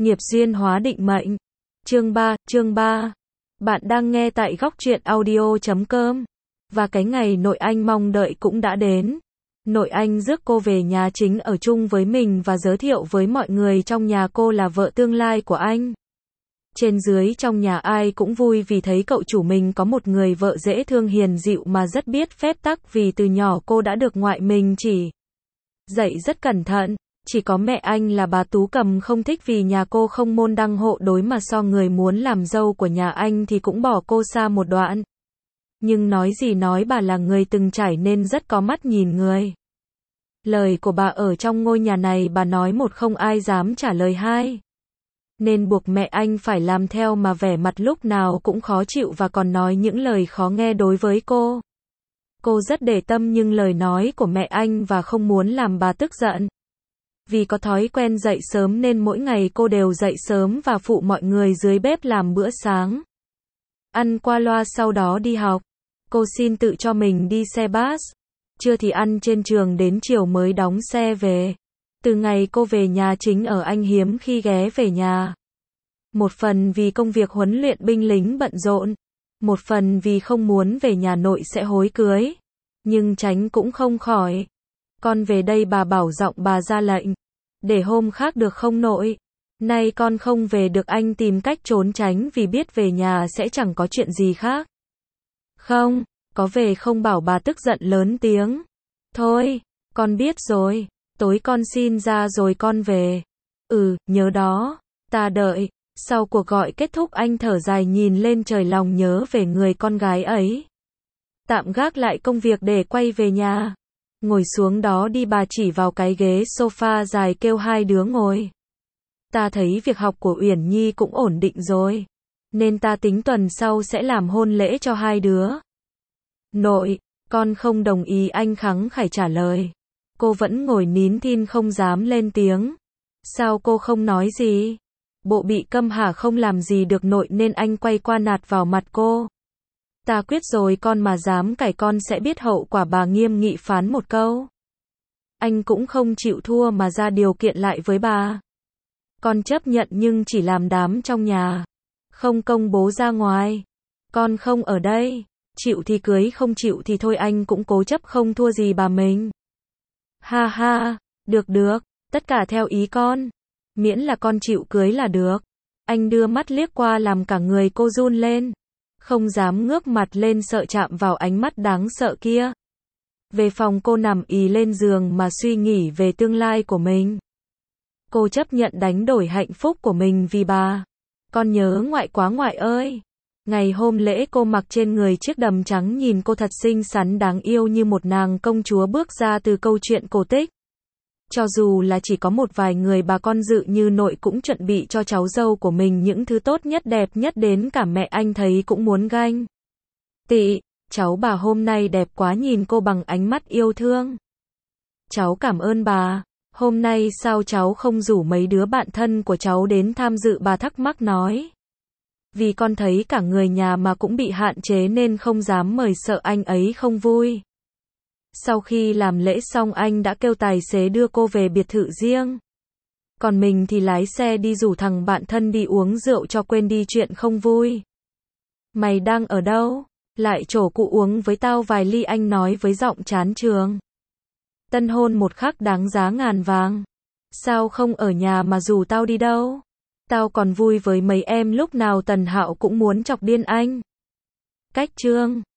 Nghiệp duyên hóa định mệnh. Chương 3. Bạn đang nghe tại góc truyện audio.com. Và cái ngày nội anh mong đợi cũng đã đến. Nội anh rước cô về nhà chính ở chung với mình và giới thiệu với mọi người trong nhà cô là vợ tương lai của anh. Trên dưới trong nhà ai cũng vui vì thấy cậu chủ mình có một người vợ dễ thương hiền dịu mà rất biết phép tắc, vì từ nhỏ cô đã được ngoại mình chỉ dạy rất cẩn thận. Chỉ có mẹ anh là bà Tú Cầm không thích, vì nhà cô không môn đăng hộ đối mà so người muốn làm dâu của nhà anh thì cũng bỏ cô xa một đoạn. Nhưng nói gì nói, bà là người từng trải nên rất có mắt nhìn người. Lời của bà ở trong ngôi nhà này bà nói một không ai dám trả lời hai. Nên buộc mẹ anh phải làm theo, mà vẻ mặt lúc nào cũng khó chịu và còn nói những lời khó nghe đối với cô. Cô rất để tâm nhưng lời nói của mẹ anh và không muốn làm bà tức giận. Vì có thói quen dậy sớm nên mỗi ngày cô đều dậy sớm và phụ mọi người dưới bếp làm bữa sáng. Ăn qua loa sau đó đi học. Cô xin tự cho mình đi xe bus. Trưa thì ăn trên trường, đến chiều mới đóng xe về. Từ ngày cô về nhà chính ở, anh hiếm khi ghé về nhà. Một phần vì công việc huấn luyện binh lính bận rộn. Một phần vì không muốn về nhà nội sẽ hối cưới. Nhưng tránh cũng không khỏi. Con về đây, bà bảo giọng bà ra lệnh. Để hôm khác được không nội? Nay con không về được, anh tìm cách trốn tránh vì biết về nhà sẽ chẳng có chuyện gì khác. Không, có về không, bảo bà tức giận lớn tiếng. Thôi, con biết rồi, tối con xin ra rồi con về. Nhớ đó, ta đợi. Sau cuộc gọi kết thúc, anh thở dài nhìn lên trời, lòng nhớ về người con gái ấy. Tạm gác lại công việc để quay về nhà. Ngồi xuống đó đi, bà chỉ vào cái ghế sofa dài kêu hai đứa ngồi. Ta thấy việc học của Uyển Nhi cũng ổn định rồi, nên ta tính tuần sau sẽ làm hôn lễ cho hai đứa. Nội, con không đồng ý, anh khăng khải trả lời. Cô vẫn ngồi nín thinh không dám lên tiếng. Sao cô không nói gì? Bộ bị câm hả? Không làm gì được nội nên anh quay qua nạt vào mặt cô. Ta quyết rồi, con mà dám cãi con sẽ biết hậu quả, bà nghiêm nghị phán một câu. Anh cũng không chịu thua mà ra điều kiện lại với bà. Con chấp nhận nhưng chỉ làm đám trong nhà, không công bố ra ngoài. Con không ở đây, chịu thì cưới, không chịu thì thôi, anh cũng cố chấp không thua gì bà mình. Ha ha, được, tất cả theo ý con. Miễn là con chịu cưới là được. Anh đưa mắt liếc qua làm cả người cô run lên. Không dám ngước mặt lên sợ chạm vào ánh mắt đáng sợ kia. Về phòng cô nằm ì lên giường mà suy nghĩ về tương lai của mình. Cô chấp nhận đánh đổi hạnh phúc của mình vì bà. Con nhớ ngoại quá ngoại ơi. Ngày hôm lễ cô mặc trên người chiếc đầm trắng, nhìn cô thật xinh xắn đáng yêu như một nàng công chúa bước ra từ câu chuyện cổ tích. Cho dù là chỉ có một vài người bà con dự như nội cũng chuẩn bị cho cháu dâu của mình những thứ tốt nhất đẹp nhất, đến cả mẹ anh thấy cũng muốn ganh tị. Cháu bà hôm nay đẹp quá, nhìn cô bằng ánh mắt yêu thương. Cháu cảm ơn bà. Hôm nay sao cháu không rủ mấy đứa bạn thân của cháu đến tham dự, bà thắc mắc nói. Vì con thấy cả người nhà mà cũng bị hạn chế nên không dám mời, sợ anh ấy không vui. Sau khi làm lễ xong, anh đã kêu tài xế đưa cô về biệt thự riêng. Còn mình thì lái xe đi rủ thằng bạn thân đi uống rượu cho quên đi chuyện không vui. Mày đang ở đâu? Lại chỗ cụ uống với tao vài ly, anh nói với giọng chán chường. Tân hôn một khắc đáng giá ngàn vàng. Sao không ở nhà mà rủ tao đi đâu? Tao còn vui với mấy em, lúc nào Tần Hạo cũng muốn chọc điên anh. Cách chương